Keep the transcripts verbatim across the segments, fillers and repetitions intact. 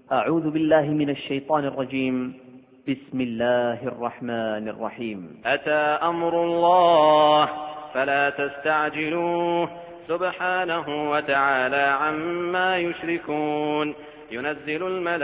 أعوذ بالله من الشيطان الرجيم. بسم الله الرحمن الرحيم. أتى أمر الله فلا تستعجلوه سبحانه وتعالى عما يشركون. ينزل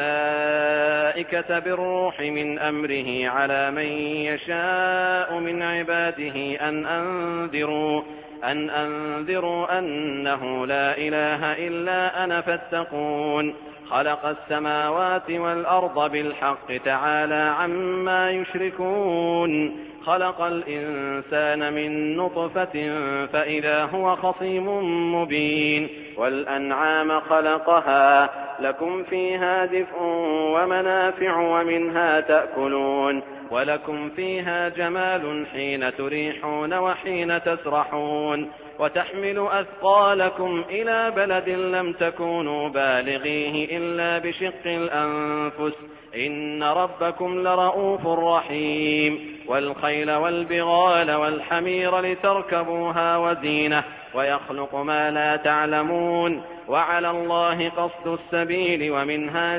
الملائكة بالروح من أمره على من يشاء من عباده أن أنذروا أن أنذروا أنه لا إله إلا أنا فاتقون. خلق السماوات والأرض بالحق تعالى عما يشركون. خلق الإنسان من نطفة فإذا هو خصيم مبين. والأنعام خلقها لكم فيها دفء ومنافع ومنها تأكلون ولكم فيها جمال حين تريحون وحين تسرحون. وتحمل أثقالكم إلى بلد لم تكونوا بالغيه إلا بشق الأنفس إن ربكم لرؤوف رحيم. والخيل والبغال والحمير لتركبوها وزينة ويخلق ما لا تعلمون. وعلى الله قصد السبيل ومنها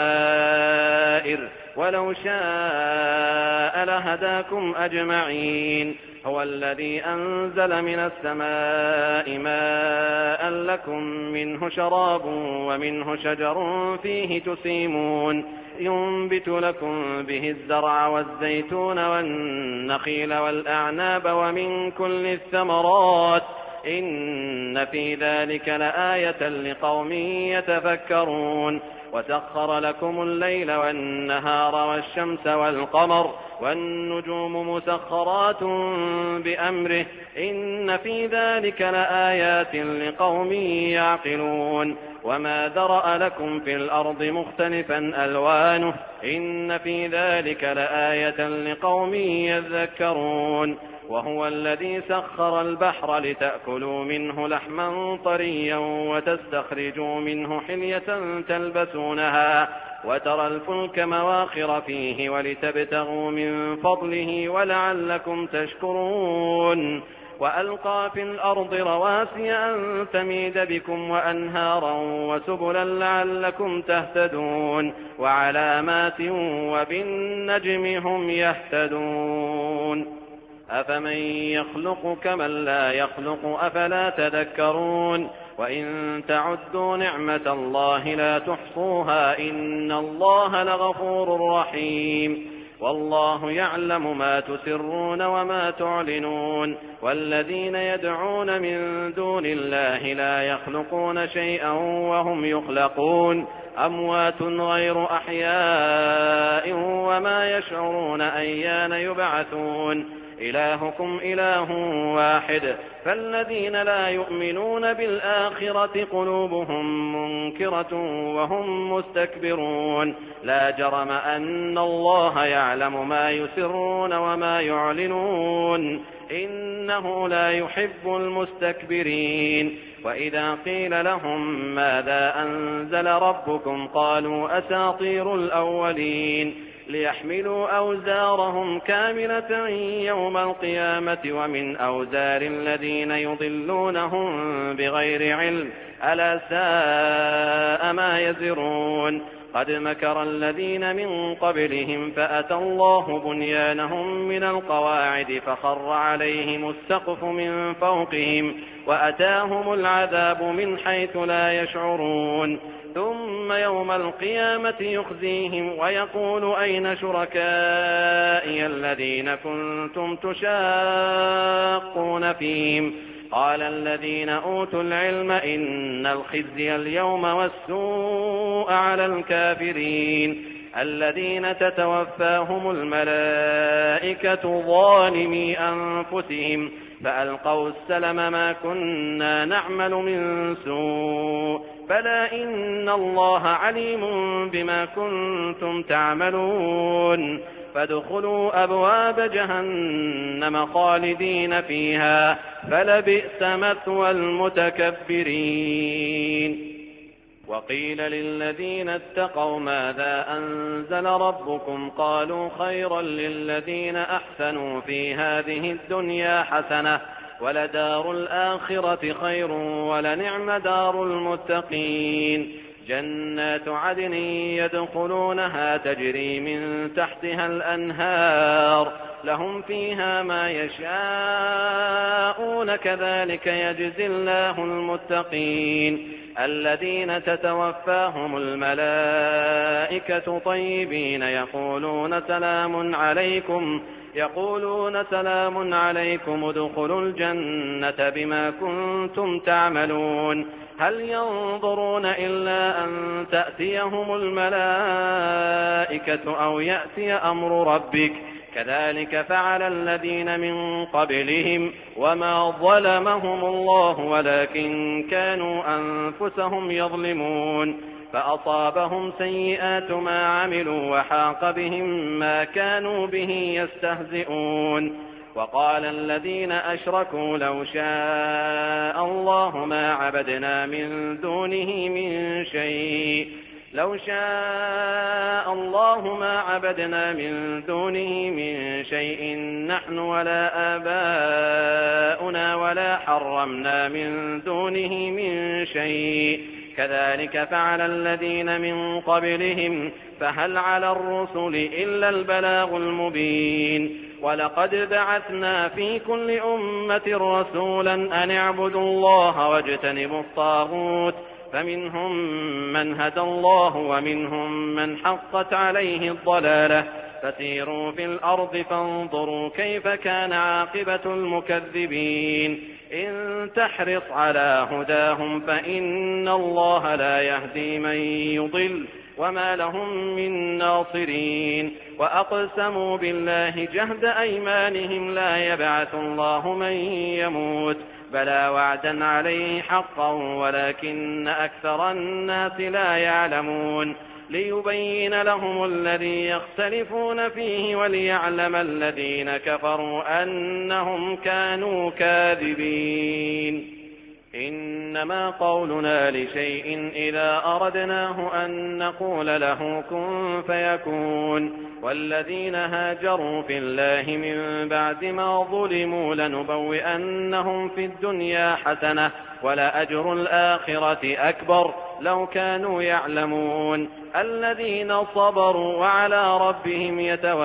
جائر ولو شاء لهداكم أجمعين. هو الذي أنزل من السماء ماء لكم منه شراب ومنه شجر فيه تسيمون. ينبت لكم به الزرع والزيتون والنخيل والأعناب ومن كل الثمرات إن في ذلك لآية لقوم يتفكرون. وسخر لكم الليل والنهار والشمس والقمر والنجوم مسخرات بأمره إن في ذلك لآيات لقوم يعقلون. وما ذرأ لكم في الأرض مختلفا ألوانه إن في ذلك لآية لقوم يذكرون. وهو الذي سخر البحر لتأكلوا منه لحما طريا وتستخرجوا منه حلية تلبسونها وترى الفلك مواخر فيه ولتبتغوا من فضله ولعلكم تشكرون. وألقى في الأرض رواسي أن تميد بكم وأنهارا وسبلا لعلكم تهتدون. وعلامات وبالنجم هم يهتدون. أفمن يخلق كمن لا يخلق أفلا تذكرون. وإن تعدوا نعمة الله لا تحصوها إن الله لغفور رحيم. والله يعلم ما تسرون وما تعلنون. والذين يدعون من دون الله لا يخلقون شيئا وهم يخلقون أموات غير أحياء وما يشعرون أيان يبعثون. إلهكم إله واحد فالذين لا يؤمنون بالآخرة قلوبهم منكرة وهم مستكبرون. لا جرم أن الله يعلم ما يسرون وما يعلنون إنه لا يحب المستكبرين. وإذا قيل لهم ماذا أنزل ربكم قالوا أساطير الأولين ليحملوا أوزارهم كاملة يوم القيامة ومن أوزار الذين يضلونهم بغير علم ألا ساء ما يزرون. قد مكر الذين من قبلهم فأتى الله بنيانهم من القواعد فخر عليهم السقف من فوقهم وأتاهم العذاب من حيث لا يشعرون. ثم يوم القيامة يخزيهم ويقول أين شركائي الذين كنتم تشاقون فيهم قال الذين أوتوا العلم إن الخزي اليوم والسوء على الكافرين الذين تتوفاهم الملائكة ظالمي أنفسهم فألقوا السلم ما كنا نعمل من سوء بلى إن الله عليم بما كنتم تعملون. فادخلوا أبواب جهنم خالدين فيها فلبئس مثوى المتكبرين. وقيل للذين اتقوا ماذا أنزل ربكم قالوا خيرا للذين أحسنوا في هذه الدنيا حسنة ولدار الآخرة خير ولنعم دار المتقين. جنات عدن يدخلونها تجري من تحتها الأنهار لهم فيها ما يشاءون كذلك يجزي الله المتقين الذين تتوفاهم الملائكة طيبين يقولون سلام عليكم يقولون سلام عليكم ادخلوا الجنة بما كنتم تعملون هل ينظرون إلا أن تأتيهم الملائكة أو يأتي أمر ربك كذلك فعل الذين من قبلهم وما ظلمهم الله ولكن كانوا أنفسهم يظلمون فأصابهم سيئات ما عملوا وحاق بهم ما كانوا به يستهزئون وقال الذين أشركوا لو شاء الله ما عبدنا من دونه من شيء لو شاء الله ما عبدنا من دونه من شيء نحن ولا آباؤنا ولا حرمنا من دونه من شيء كذلك فعل الذين من قبلهم فهل على الرسل إلا البلاغ المبين ولقد بعثنا في كل أمة رسولا أن اعبدوا الله واجتنبوا الطاغوت فمنهم من هدى الله ومنهم من حقت عليه الضلالة فسيروا في الأرض فانظروا كيف كان عاقبة المكذبين إن تحرص على هداهم فإن الله لا يهدي من يضل وما لهم من ناصرين وأقسموا بالله جهد أيمانهم لا يبعث الله من يموت بلى وعدا عليه حقا ولكن أكثر الناس لا يعلمون ليبين لهم الذي يختلفون فيه وليعلم الذين كفروا أنهم كانوا كاذبين إنما قولنا لشيء إذا أردناه أن نقول له كن فيكون والذين هاجروا في الله من بعد ما ظلموا لنبوئنهم في الدنيا حسنة ولأجر الآخرة أكبر لو كانوا يعلمون الذين صبروا وعلى ربهم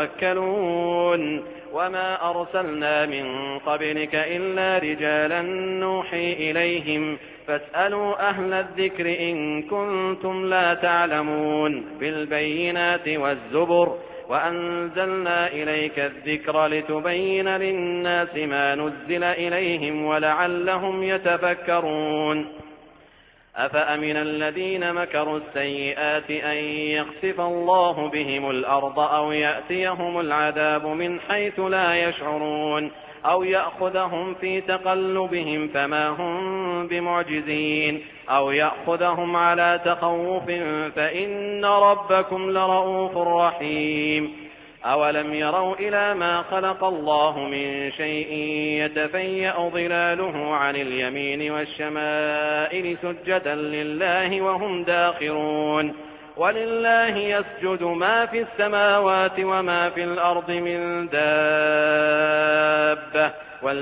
يتوكلون وما أرسلنا من قبلك إلا رجالا نوحي إليهم فاسألوا أهل الذكر إن كنتم لا تعلمون بالبينات والزبر وأنزلنا إليك الذكر لتبين للناس ما نزل إليهم ولعلهم يتفكرون أفأمن الذين مكروا السيئات أن يخسف الله بهم الأرض أو يأتيهم العذاب من حيث لا يشعرون أو يأخذهم في تقلبهم فما هم بمعجزين أو يأخذهم على تخوف فإن ربكم لرؤوف رحيم أولم يروا إلى ما خلق الله من شيء يتفيأ ظلاله عن اليمين والشمائل سجدا لله وهم داخرون ولله يسجد ما في السماوات وما في الأرض من دابة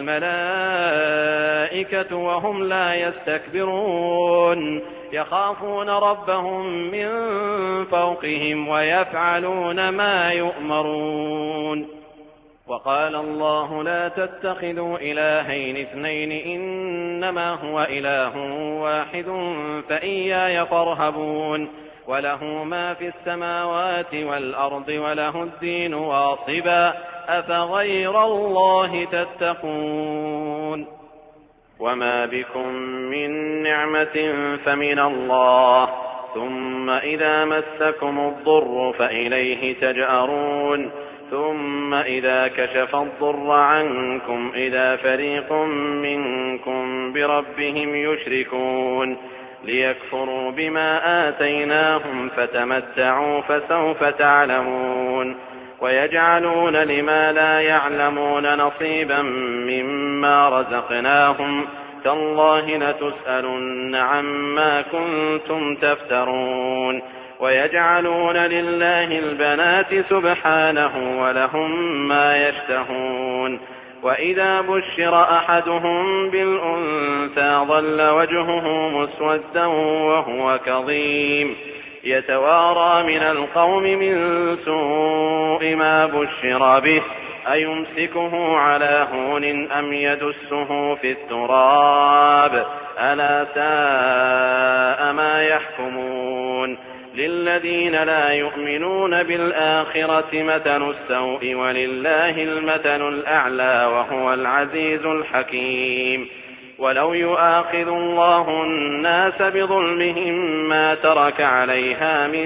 والملائكة وهم لا يستكبرون يخافون ربهم من فوقهم ويفعلون ما يؤمرون وقال الله لا تتخذوا إلهين اثنين إنما هو إله واحد فإياي فارهبون وله ما في السماوات والأرض وله الدين واصبا أفغير الله تتقون وما بكم من نعمة فمن الله ثم إذا مسكم الضر فإليه تجأرون ثم إذا كشف الضر عنكم إذا فريق منكم بربهم يشركون ليكفروا بما آتيناهم فتمتعوا فسوف تعلمون ويجعلون لما لا يعلمون نصيبا مما رزقناهم تالله لتسألن عما كنتم تفترون ويجعلون لله البنات سبحانه ولهم ما يشتهون وإذا بشر أحدهم بالأنثى ظل وجهه مسودا وهو كظيم يتوارى من القوم من سوء ما بشر به أيمسكه على هون أم يدسه في التراب ألا ساء ما يحكمون للذين لا يؤمنون بالآخرة مثل السوء ولله المثل الأعلى وهو العزيز الحكيم ولو يؤاخذ الله الناس بظلمهم ما ترك عليها من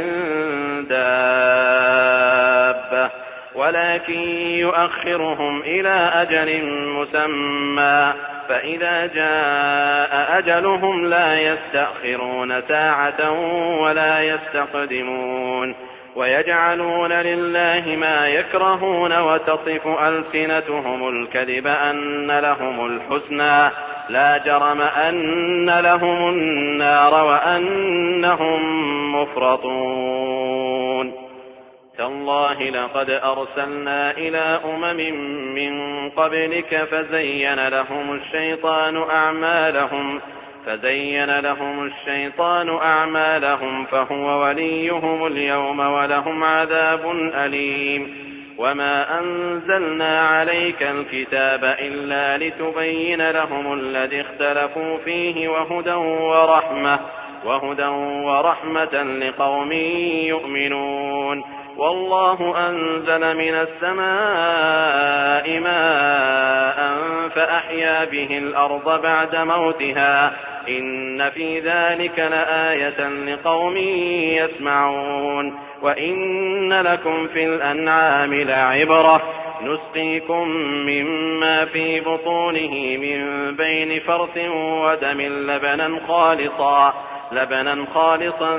دابة ولكن يؤخرهم إلى أجل مسمى فإذا جاء أجلهم لا يستأخرون ساعة ولا يستقدمون ويجعلون لله ما يكرهون وتصف ألسنتهم الكذب أن لهم الحسنى لا جرم أن لهم النار وأنهم مفرطون تالله لقد أرسلنا إلى أمم من قبلك فزين لهم الشيطان أعمالهم فزين لهم الشيطان أعمالهم فهو وليهم اليوم ولهم عذاب أليم وما أنزلنا عليك الكتاب إلا لتبين لهم الذي اختلفوا فيه وهدى ورحمة وهدى ورحمة لقوم يؤمنون والله أنزل من السماء ماء فأحيا به الأرض بعد موتها إن في ذلك لآية لقوم يسمعون وإن لكم في الأنعام لعبرة نسقيكم مما في بطونه من بين فرث ودم لبنا خالصا لبنا خالصا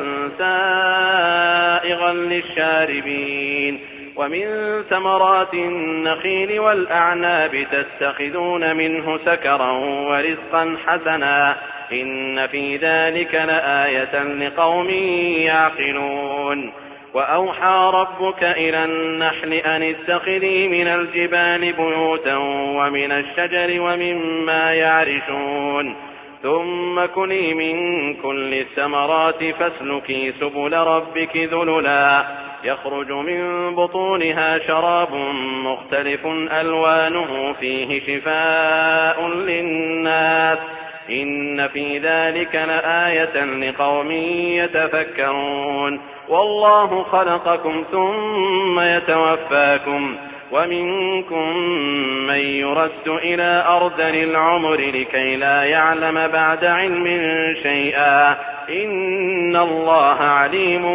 سائغا للشاربين ومن ثمرات النخيل والأعناب تتخذون منه سكرا ورزقا حسنا إن في ذلك لآية لقوم يعقلون وأوحى ربك إلى النحل أن اتخذي من الجبال بيوتا ومن الشجر ومما يعرشون ثم كلي من كل الثمرات فاسلكي سبل ربك ذللا يخرج من بطونها شراب مختلف ألوانه فيه شفاء للناس إن في ذلك لآية لقوم يتفكرون والله خلقكم ثم يتوفاكم ومنكم من يرد إلى أرذل العمر لكي لا يعلم بعد علم شيئا إن الله عليم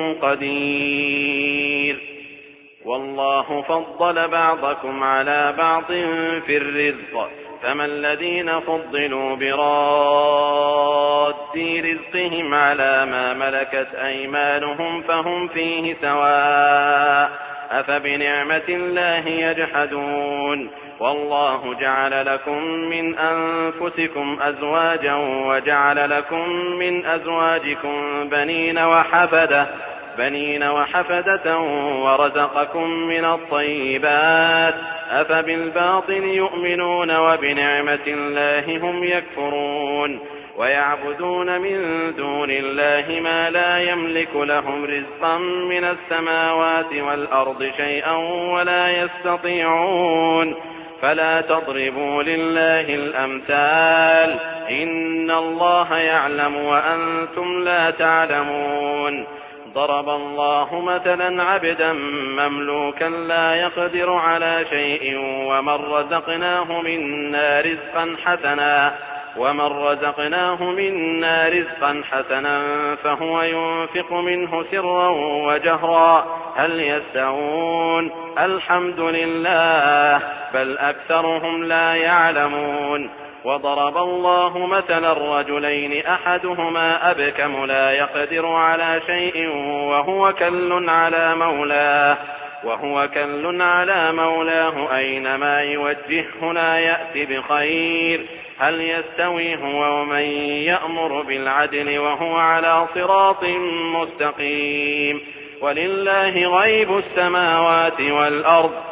قدير والله فضل بعضكم على بعض في الرزق فما الذين فضلوا براد رزقهم على ما ملكت أيمانهم فهم فيه سواء أفبنعمة الله يجحدون والله جعل لكم من أنفسكم أزواجا وجعل لكم من أزواجكم بنين وحفدة بنين وحفدة ورزقكم من الطيبات أفبالباطل يؤمنون وبنعمة الله هم يكفرون ويعبدون من دون الله ما لا يملك لهم رزقا من السماوات والأرض شيئا ولا يستطيعون فلا تضربوا لله الأمثال إن الله يعلم وأنتم لا تعلمون ضرب الله مثلا عبدا مملوكا لا يقدر على شيء ومن رزقناه منا رزقا حسنا ومن رزقناه منا رزقا حسنا فهو ينفق منه سرا وجهرا هل يستوون الحمد لله بل أكثرهم لا يعلمون وضرب الله مثلا رجلين أحدهما أبكم لا يقدر على شيء وهو كل على مولاه وهو كل على مولاه أينما يوجهه لا يأتي بخير هل يستوي هو ومن يأمر بالعدل وهو على صراط مستقيم ولله غيب السماوات والأرض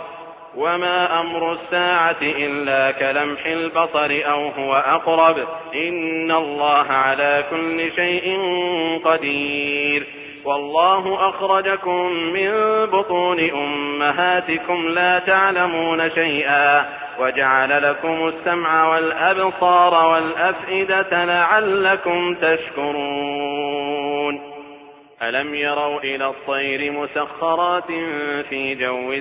وما أمر الساعة إلا كلمح البصر أو هو أقرب إن الله على كل شيء قدير. والله أخرجكم من بطون أمهاتكم لا تعلمون شيئا وجعل لكم السمع والأبصار والأفئدة لعلكم تشكرون. ألم يروا إلى الطير مسخرات في جو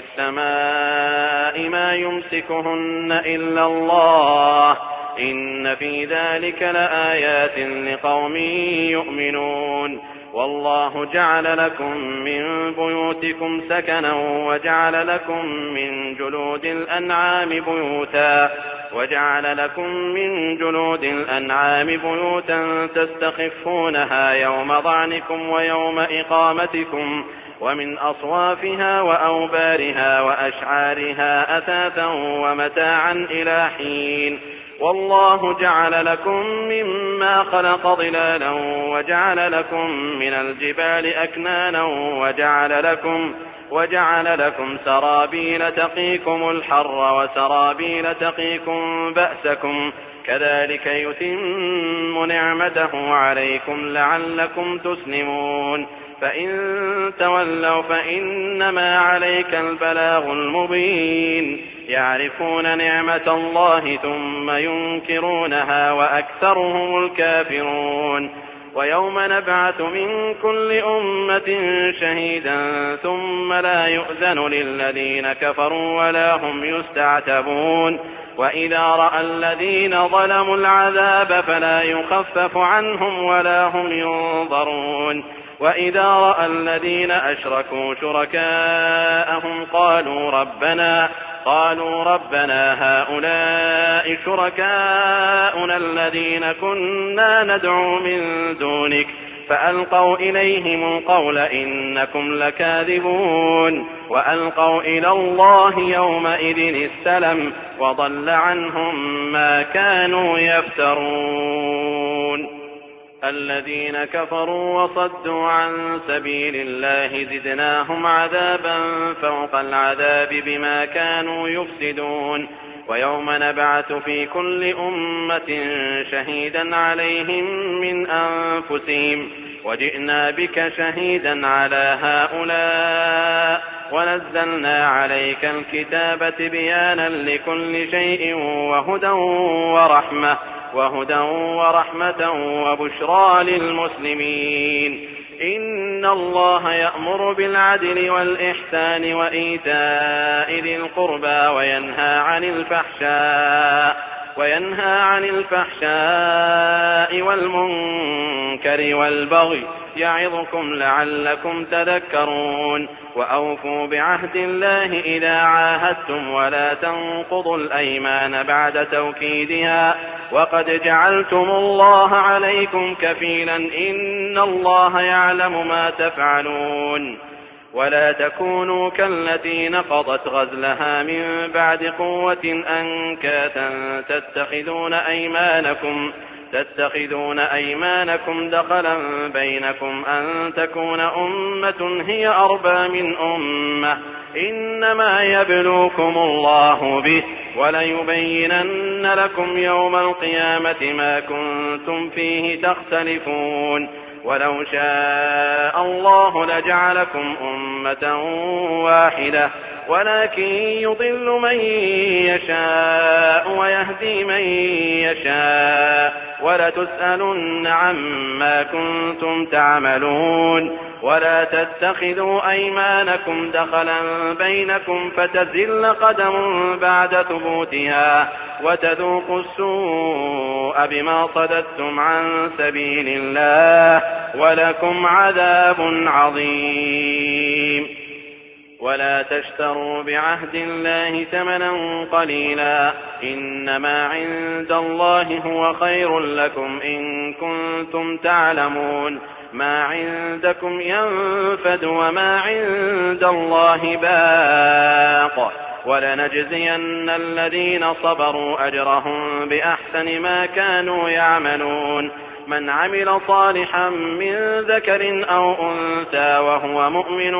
السماء ما يمسكهن إلا الله إن في ذلك لآيات لقوم يؤمنون. والله جعل لكم من بيوتكم سكنا وجعل لكم من جلود الأنعام بيوتا وجعل لكم من جلود الأنعام بيوتا تستخفونها يوم ظعنكم ويوم إقامتكم ومن أصوافها وأوبارها وأشعارها أثاثا ومتاعا إلى حين. والله جعل لكم مما خلق ظلالا وجعل لكم من الجبال أكنانا وجعل لكم وجعل لكم سرابيل تقيكم الحر وسرابيل تقيكم بأسكم كذلك يتم نعمته عليكم لعلكم تسلمون. فإن تولوا فإنما عليك البلاغ المبين. يعرفون نعمة الله ثم ينكرونها وأكثرهم الكافرون. ويوم نبعث من كل أمة شهيدا ثم لا يؤذن للذين كفروا ولا هم يستعتبون. وإذا رأى الذين ظلموا العذاب فلا يخفف عنهم ولا هم ينظرون. وإذا رأى الذين أشركوا شركاءهم قالوا ربنا قالوا ربنا هؤلاء شركاؤنا الذين كنا ندعو من دونك فألقوا إليهم القول إنكم لكاذبون. وألقوا إلى الله يومئذ السلم وضل عنهم ما كانوا يفترون. الذين كفروا وصدوا عن سبيل الله زدناهم عذابا فوق العذاب بما كانوا يفسدون. ويوم نبعث في كل أمة شهيدا عليهم من أنفسهم وجئنا بك شهيدا على هؤلاء ونزلنا عليك الكتاب تبيانا لكل شيء وهدى ورحمة وهدى ورحمة وبشرى للمسلمين. إن الله يأمر بالعدل والإحسان وإيتاء ذي القربى وينهى عن الفحشاء وينهى عن الفحشاء والمنكر والبغي يعظكم لعلكم تذكرون. وأوفوا بعهد الله إذا عاهدتم ولا تنقضوا الأيمان بعد توكيدها وقد جعلتم الله عليكم كفيلا إن الله يعلم ما تفعلون. ولا تكونوا كالتي نقضت غزلها من بعد قوة أنكاثا تتخذون أيمانكم تتخذون أيمانكم دخلا بينكم أن تكون أمة هي أربى من أمة إنما يبلوكم الله به وليبينن لكم يوم القيامة ما كنتم فيه تختلفون. ولو شاء الله لجعلكم أمة واحدة ولكن يضل من يشاء ويهدي من يشاء ولتسألن عما كنتم تعملون. ولا تتخذوا أيمانكم دخلا بينكم فتزل قدم بعد ثبوتها وتذوقوا السوء بما صددتم عن سبيل الله ولكم عذاب عظيم. ولا تشتروا بعهد الله ثمنا قليلا إنما عند الله هو خير لكم إن كنتم تعلمون. ما عندكم ينفد وما عند الله باق ولنجزين الذين صبروا أجرهم بأحسن ما كانوا يعملون. من عمل صالحا من ذكر أو أنثى وهو مؤمن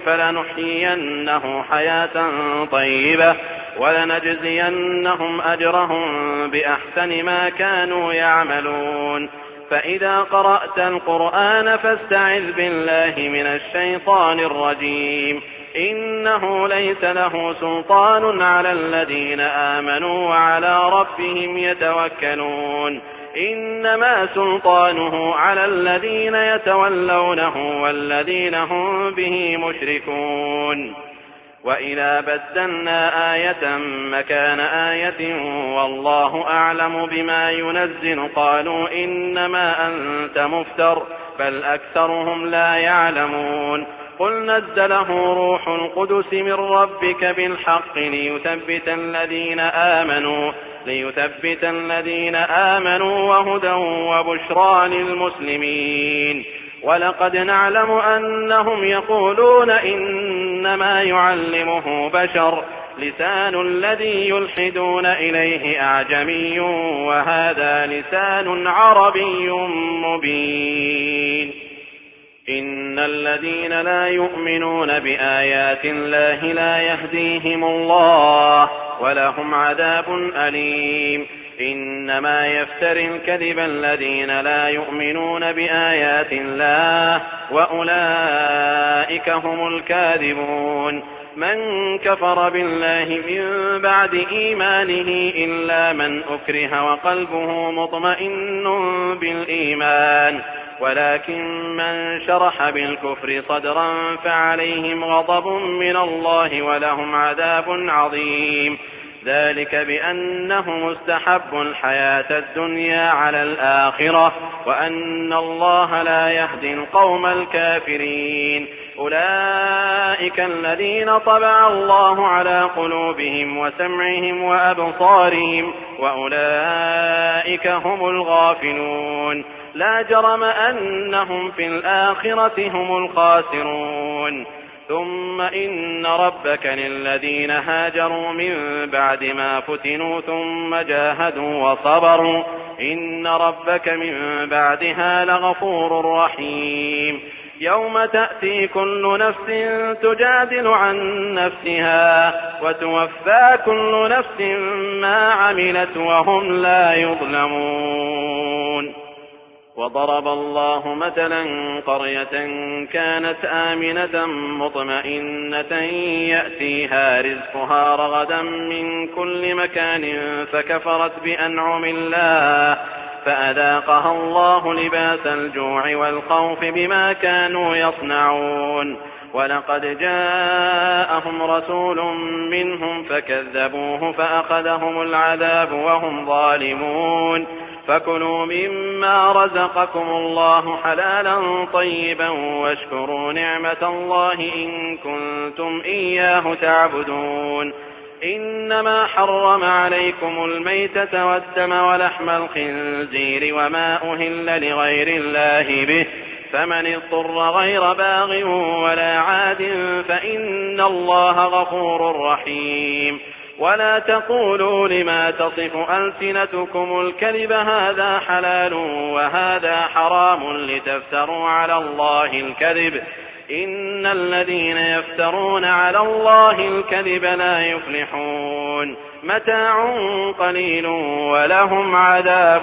فلنحيينه حياة طيبة ولنجزينهم أجرهم بأحسن ما كانوا يعملون. فإذا قرأت القرآن فاستعذ بالله من الشيطان الرجيم إنه ليس له سلطان على الذين آمنوا وعلى ربهم يتوكلون إنما سلطانه على الذين يتولونه والذين هم به مشركون. وإذا بدلنا آية مكان آية والله أعلم بما ينزل قالوا إنما أنت مفتر بل أكثرهم لا يعلمون. قل نزله روح القدس من ربك بالحق ليثبت الذين آمنوا ليثبت الذين آمنوا وهدى وبشرى للمسلمين. ولقد نعلم أنهم يقولون إنما يعلمه بشر لسان الذي يلحدون إليه أعجمي وهذا لسان عربي مبين. إن الذين لا يؤمنون بآيات الله لا يهديهم الله ولهم عذاب أليم. إنما يفتري الكذب الذين لا يؤمنون بآيات الله وأولئك هم الكاذبون. من كفر بالله من بعد إيمانه إلا من أكره وقلبه مطمئن بالإيمان ولكن من شرح بالكفر صدرا فعليهم غضب من الله ولهم عذاب عظيم. ذلك بأنهم استحبوا الحياة الدنيا على الآخرة وأن الله لا يهدي القوم الكافرين. أولئك الذين طبع الله على قلوبهم وسمعهم وأبصارهم وأولئك هم الغافلون. لا جرم أنهم في الآخرة هم الخاسرون. ثم إن ربك للذين هاجروا من بعد ما فتنوا ثم جاهدوا وصبروا إن ربك من بعدها لغفور رحيم. يوم تأتي كل نفس تجادل عن نفسها وتوفى كل نفس ما عملت وهم لا يظلمون. وضرب الله مثلا قرية كانت آمنة مطمئنة يأتيها رزقها رغدا من كل مكان فكفرت بأنعم الله فأذاقها الله لباس الجوع والخوف بما كانوا يصنعون. ولقد جاءهم رسول منهم فكذبوه فأخذهم العذاب وهم ظالمون. فكلوا مما رزقكم الله حلالا طيبا واشكروا نعمة الله إن كنتم إياه تعبدون. إنما حرم عليكم الميتة والدم ولحم الخنزير وما أهل لغير الله به فمن اضطر غير باغ ولا عاد فإن الله غفور رحيم. ولا تقولوا لما تصف ألسنتكم الكذب هذا حلال وهذا حرام لتفتروا على الله الكذب إن الذين يفترون على الله الكذب لا يفلحون. متاع قليل ولهم عذاب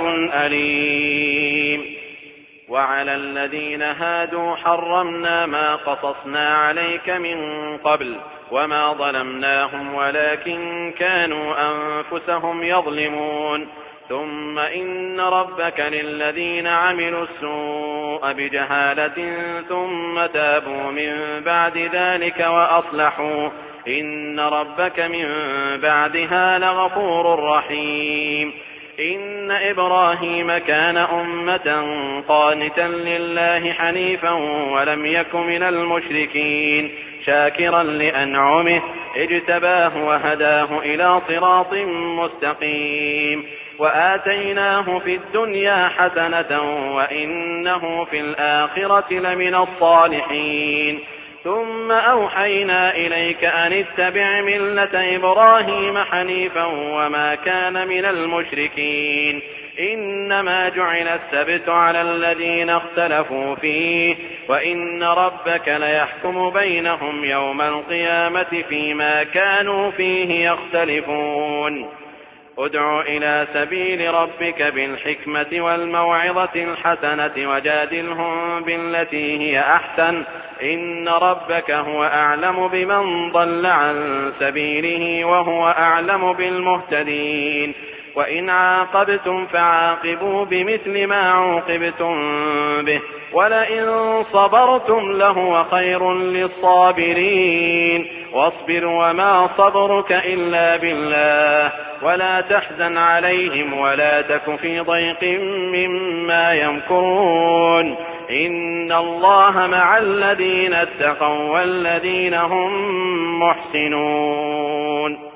أليم. وعلى الذين هادوا حرمنا ما قصصنا عليك من قبل وما ظلمناهم ولكن كانوا أنفسهم يظلمون. ثم إن ربك للذين عملوا السوء بجهالة ثم تابوا من بعد ذلك وأصلحوا إن ربك من بعدها لغفور رحيم. إن إبراهيم كان أمة قانتا لله حنيفا ولم يك من المشركين شاكرا لأنعمه اجتباه وهداه إلى صراط مستقيم. وآتيناه في الدنيا حسنة وإنه في الآخرة لمن الصالحين. ثم أوحينا إليك أن اتبع ملة إبراهيم حنيفا وما كان من المشركين إنما جعل السبت على الذين اختلفوا فيه وإن ربك ليحكم بينهم يوم القيامة فيما كانوا فيه يختلفون ادع إلى سبيل ربك بالحكمة والموعظة الحسنة وجادلهم بالتي هي أحسن إن ربك هو أعلم بمن ضل عن سبيله وهو أعلم بالمهتدين وإن عاقبتم فعاقبوا بمثل ما عوقبتم به ولئن صبرتم لهو خير للصابرين واصبر وما صبرك إلا بالله ولا تحزن عليهم ولا تك في ضيق مما يمكرون إن الله مع الذين اتقوا والذين هم محسنون.